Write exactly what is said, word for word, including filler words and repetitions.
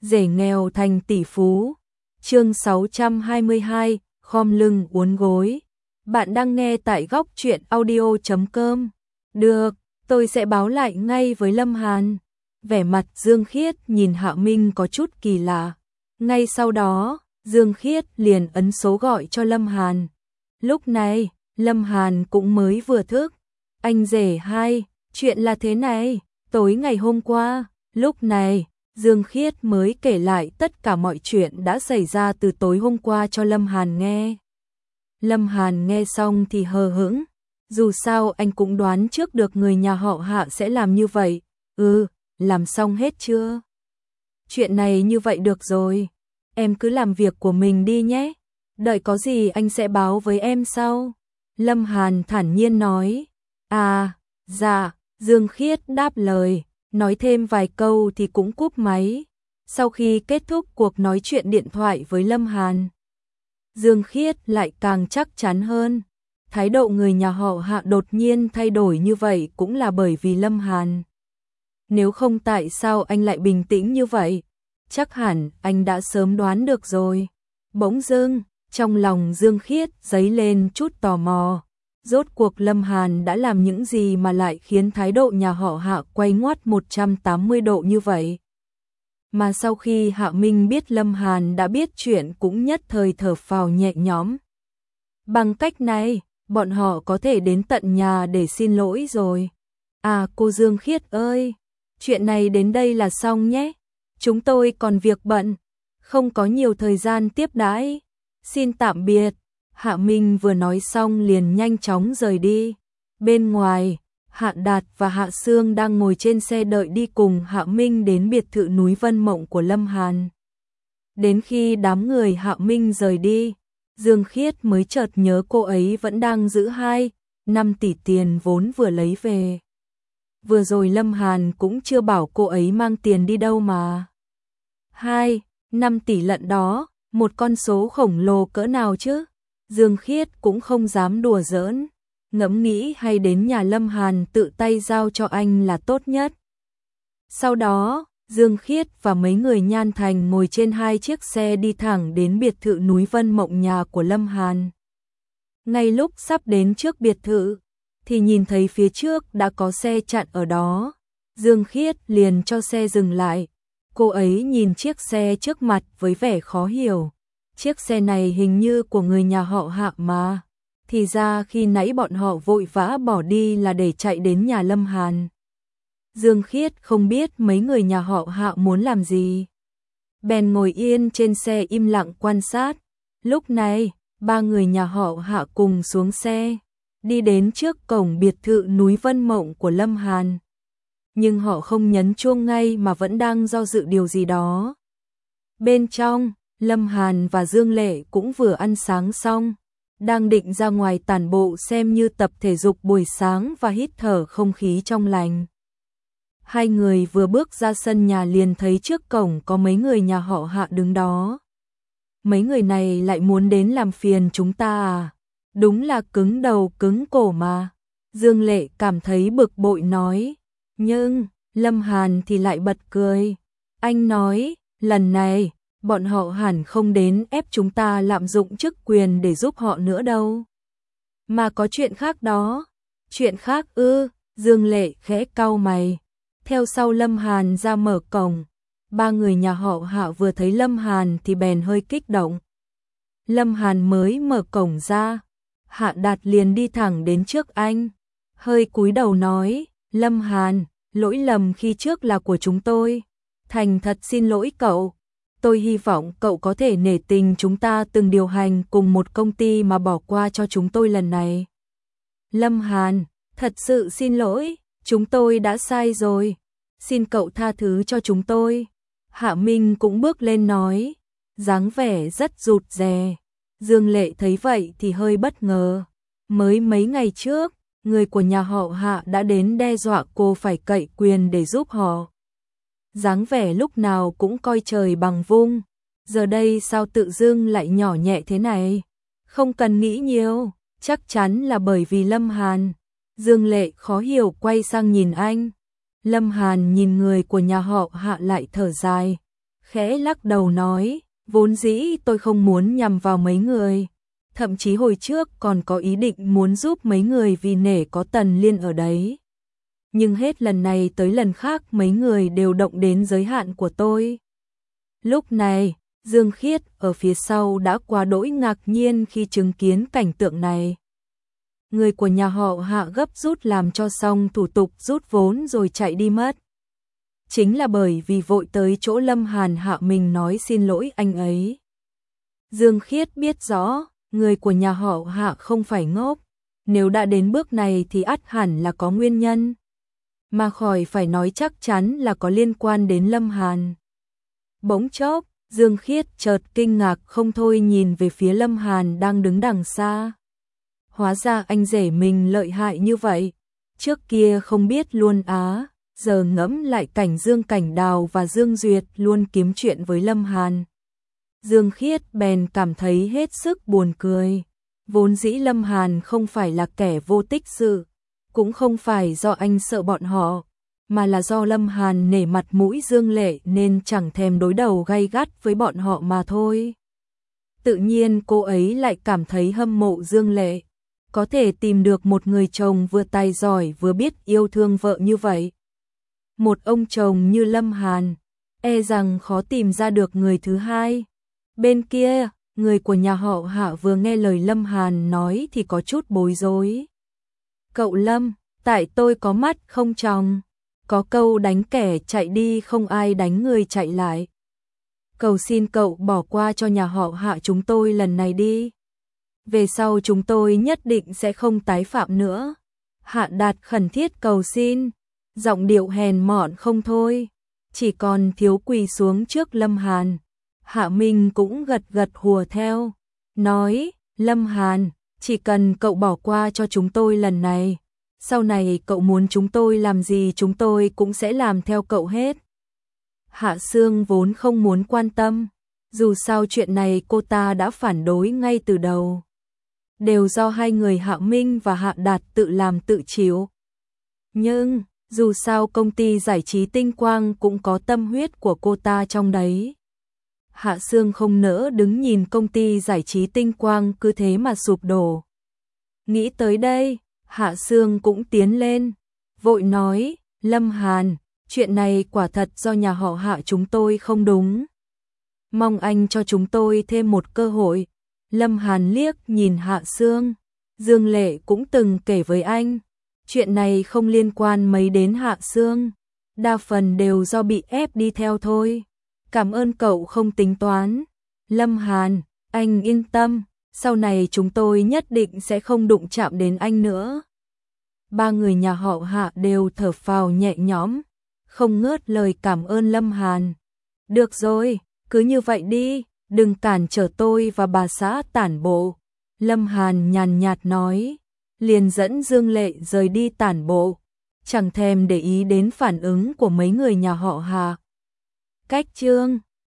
rể nghèo thành tỷ phú. Chương sáu trăm hai mươi hai, khom lưng uốn gối. Bạn đang nghe tại góc truyện audio chấm com. Được, tôi sẽ báo lại ngay với Lâm Hàn. Vẻ mặt Dương Khiết nhìn Hạ Minh có chút kỳ lạ. Ngay sau đó, Dương Khiết liền ấn số gọi cho Lâm Hàn. Lúc này, Lâm Hàn cũng mới vừa thức. Anh rể hai, chuyện là thế này, tối ngày hôm qua, lúc này, Dương Khiết mới kể lại tất cả mọi chuyện đã xảy ra từ tối hôm qua cho Lâm Hàn nghe. Lâm Hàn nghe xong thì hờ hững, dù sao anh cũng đoán trước được người nhà họ Hạ sẽ làm như vậy. Ừ, làm xong hết chưa? Chuyện này như vậy được rồi, em cứ làm việc của mình đi nhé, đợi có gì anh sẽ báo với em sau. Lâm Hàn thản nhiên nói. À, dạ, Dương Khiết đáp lời, nói thêm vài câu thì cũng cúp máy. Sau khi kết thúc cuộc nói chuyện điện thoại với Lâm Hàn, Dương Khiết lại càng chắc chắn hơn. Thái độ người nhà họ Hạ đột nhiên thay đổi như vậy cũng là bởi vì Lâm Hàn. Nếu không tại sao anh lại bình tĩnh như vậy? Chắc hẳn anh đã sớm đoán được rồi. Bỗng dưng, trong lòng Dương Khiết dấy lên chút tò mò. Rốt cuộc Lâm Hàn đã làm những gì mà lại khiến thái độ nhà họ Hạ quay ngoắt một trăm tám mươi độ như vậy? Mà sau khi Hạ Minh biết Lâm Hàn đã biết chuyện cũng nhất thời thở phào nhẹ nhõm. Bằng cách này, bọn họ có thể đến tận nhà để xin lỗi rồi. À cô Dương Khiết ơi, chuyện này đến đây là xong nhé. Chúng tôi còn việc bận, không có nhiều thời gian tiếp đãi. Xin tạm biệt. Hạ Minh vừa nói xong liền nhanh chóng rời đi. Bên ngoài, Hạ Đạt và Hạ Sương đang ngồi trên xe đợi đi cùng Hạ Minh đến biệt thự núi Vân Mộng của Lâm Hàn. Đến khi đám người Hạ Minh rời đi, Dương Khiết mới chợt nhớ cô ấy vẫn đang giữ hai, năm tỷ tiền vốn vừa lấy về. Vừa rồi Lâm Hàn cũng chưa bảo cô ấy mang tiền đi đâu mà. Hai, năm tỷ lận đó, một con số khổng lồ cỡ nào chứ? Dương Khiết cũng không dám đùa giỡn, ngẫm nghĩ hay đến nhà Lâm Hàn tự tay giao cho anh là tốt nhất. Sau đó, Dương Khiết và mấy người Nhan Thành ngồi trên hai chiếc xe đi thẳng đến biệt thự núi Vân Mộng nhà của Lâm Hàn. Ngay lúc sắp đến trước biệt thự, thì nhìn thấy phía trước đã có xe chặn ở đó. Dương Khiết liền cho xe dừng lại. Cô ấy nhìn chiếc xe trước mặt với vẻ khó hiểu. Chiếc xe này hình như của người nhà họ Hạ mà. Thì ra khi nãy bọn họ vội vã bỏ đi là để chạy đến nhà Lâm Hàn. Dương Khiết không biết mấy người nhà họ Hạ muốn làm gì. Bèn ngồi yên trên xe im lặng quan sát. Lúc này, ba người nhà họ Hạ cùng xuống xe, đi đến trước cổng biệt thự núi Vân Mộng của Lâm Hàn. Nhưng họ không nhấn chuông ngay mà vẫn đang do dự điều gì đó. Bên trong, Lâm Hàn và Dương Lệ cũng vừa ăn sáng xong, đang định ra ngoài tản bộ xem như tập thể dục buổi sáng và hít thở không khí trong lành. Hai người vừa bước ra sân nhà liền thấy trước cổng có mấy người nhà họ Hạ đứng đó. Mấy người này lại muốn đến làm phiền chúng ta à? Đúng là cứng đầu cứng cổ mà. Dương Lệ cảm thấy bực bội nói. Nhưng, Lâm Hàn thì lại bật cười. Anh nói, lần này, bọn họ hẳn không đến ép chúng ta lạm dụng chức quyền để giúp họ nữa đâu. Mà có chuyện khác đó. Chuyện khác ư? Dương Lệ khẽ cau mày. Theo sau Lâm Hàn ra mở cổng. Ba người nhà họ Hạ vừa thấy Lâm Hàn thì bèn hơi kích động. Lâm Hàn mới mở cổng ra. Hạ Đạt liền đi thẳng đến trước anh. Hơi cúi đầu nói, Lâm Hàn, lỗi lầm khi trước là của chúng tôi. Thành thật xin lỗi cậu. Tôi hy vọng cậu có thể nể tình chúng ta từng điều hành cùng một công ty mà bỏ qua cho chúng tôi lần này. Lâm Hàn, thật sự xin lỗi, chúng tôi đã sai rồi. Xin cậu tha thứ cho chúng tôi. Hạ Minh cũng bước lên nói, dáng vẻ rất rụt rè. Dương Lệ thấy vậy thì hơi bất ngờ. Mới mấy ngày trước, người của nhà họ Hạ đã đến đe dọa cô phải cậy quyền để giúp họ. Dáng vẻ lúc nào cũng coi trời bằng vung. Giờ đây sao tự dưng lại nhỏ nhẹ thế này? Không cần nghĩ nhiều, chắc chắn là bởi vì Lâm Hàn. Dương Lệ khó hiểu quay sang nhìn anh. Lâm Hàn nhìn người của nhà họ Hạ lại thở dài. khẽ lắc đầu nói, vốn dĩ tôi không muốn nhằm vào mấy người, thậm chí hồi trước còn có ý định muốn giúp mấy người vì nể có Tần Liên ở đấy. Nhưng hết lần này tới lần khác mấy người đều động đến giới hạn của tôi. Lúc này, Dương Khiết ở phía sau đã quá đỗi ngạc nhiên khi chứng kiến cảnh tượng này. Người của nhà họ Hạ gấp rút làm cho xong thủ tục rút vốn rồi chạy đi mất. Chính là bởi vì vội tới chỗ Lâm Hàn Hạ mình nói xin lỗi anh ấy. Dương Khiết biết rõ, người của nhà họ Hạ không phải ngốc, nếu đã đến bước này thì ắt hẳn là có nguyên nhân, mà khỏi phải nói chắc chắn là có liên quan đến Lâm Hàn. Bỗng chốc, Dương Khiết chợt kinh ngạc không thôi nhìn về phía Lâm Hàn đang đứng đằng xa. Hóa ra anh rể mình lợi hại như vậy, trước kia không biết luôn á, giờ ngẫm lại cảnh Dương Cảnh Đào và Dương Duyệt luôn kiếm chuyện với Lâm Hàn. Dương Khiết bèn cảm thấy hết sức buồn cười, vốn dĩ Lâm Hàn không phải là kẻ vô tích sự, cũng không phải do anh sợ bọn họ, mà là do Lâm Hàn nể mặt mũi Dương Lệ nên chẳng thèm đối đầu gay gắt với bọn họ mà thôi. Tự nhiên cô ấy lại cảm thấy hâm mộ Dương Lệ, có thể tìm được một người chồng vừa tài giỏi vừa biết yêu thương vợ như vậy. Một ông chồng như Lâm Hàn, e rằng khó tìm ra được người thứ hai. Bên kia, người của nhà họ Hạ vừa nghe lời Lâm Hàn nói thì có chút bối rối. Cậu Lâm, tại tôi có mắt không tròng, có câu đánh kẻ chạy đi không ai đánh người chạy lại. Cầu xin cậu bỏ qua cho nhà họ Hạ chúng tôi lần này đi. Về sau chúng tôi nhất định sẽ không tái phạm nữa. Hạ Đạt khẩn thiết cầu xin, giọng điệu hèn mọn không thôi, chỉ còn thiếu quỳ xuống trước Lâm Hàn. Hạ Minh cũng gật gật hùa theo, nói, Lâm Hàn, chỉ cần cậu bỏ qua cho chúng tôi lần này, sau này cậu muốn chúng tôi làm gì chúng tôi cũng sẽ làm theo cậu hết. Hạ Sương vốn không muốn quan tâm, dù sao chuyện này cô ta đã phản đối ngay từ đầu. Đều do hai người Hạ Minh và Hạ Đạt tự làm tự chịu. Nhưng, dù sao công ty giải trí Tinh Quang cũng có tâm huyết của cô ta trong đấy. Hạ Sương không nỡ đứng nhìn công ty giải trí Tinh Quang cứ thế mà sụp đổ. Nghĩ tới đây, Hạ Sương cũng tiến lên, vội nói, Lâm Hàn, chuyện này quả thật do nhà họ Hạ chúng tôi không đúng. Mong anh cho chúng tôi thêm một cơ hội. Lâm Hàn liếc nhìn Hạ Sương, Dương Lệ cũng từng kể với anh, chuyện này không liên quan mấy đến Hạ Sương, đa phần đều do bị ép đi theo thôi. Cảm ơn cậu không tính toán. Lâm Hàn, anh yên tâm, sau này chúng tôi nhất định sẽ không đụng chạm đến anh nữa. Ba người nhà họ Hạ đều thở phào nhẹ nhõm, không ngớt lời cảm ơn Lâm Hàn. Được rồi, cứ như vậy đi, đừng cản trở tôi và bà xã tản bộ. Lâm Hàn nhàn nhạt nói, liền dẫn Dương Lệ rời đi tản bộ, chẳng thèm để ý đến phản ứng của mấy người nhà họ Hạ. Cách chương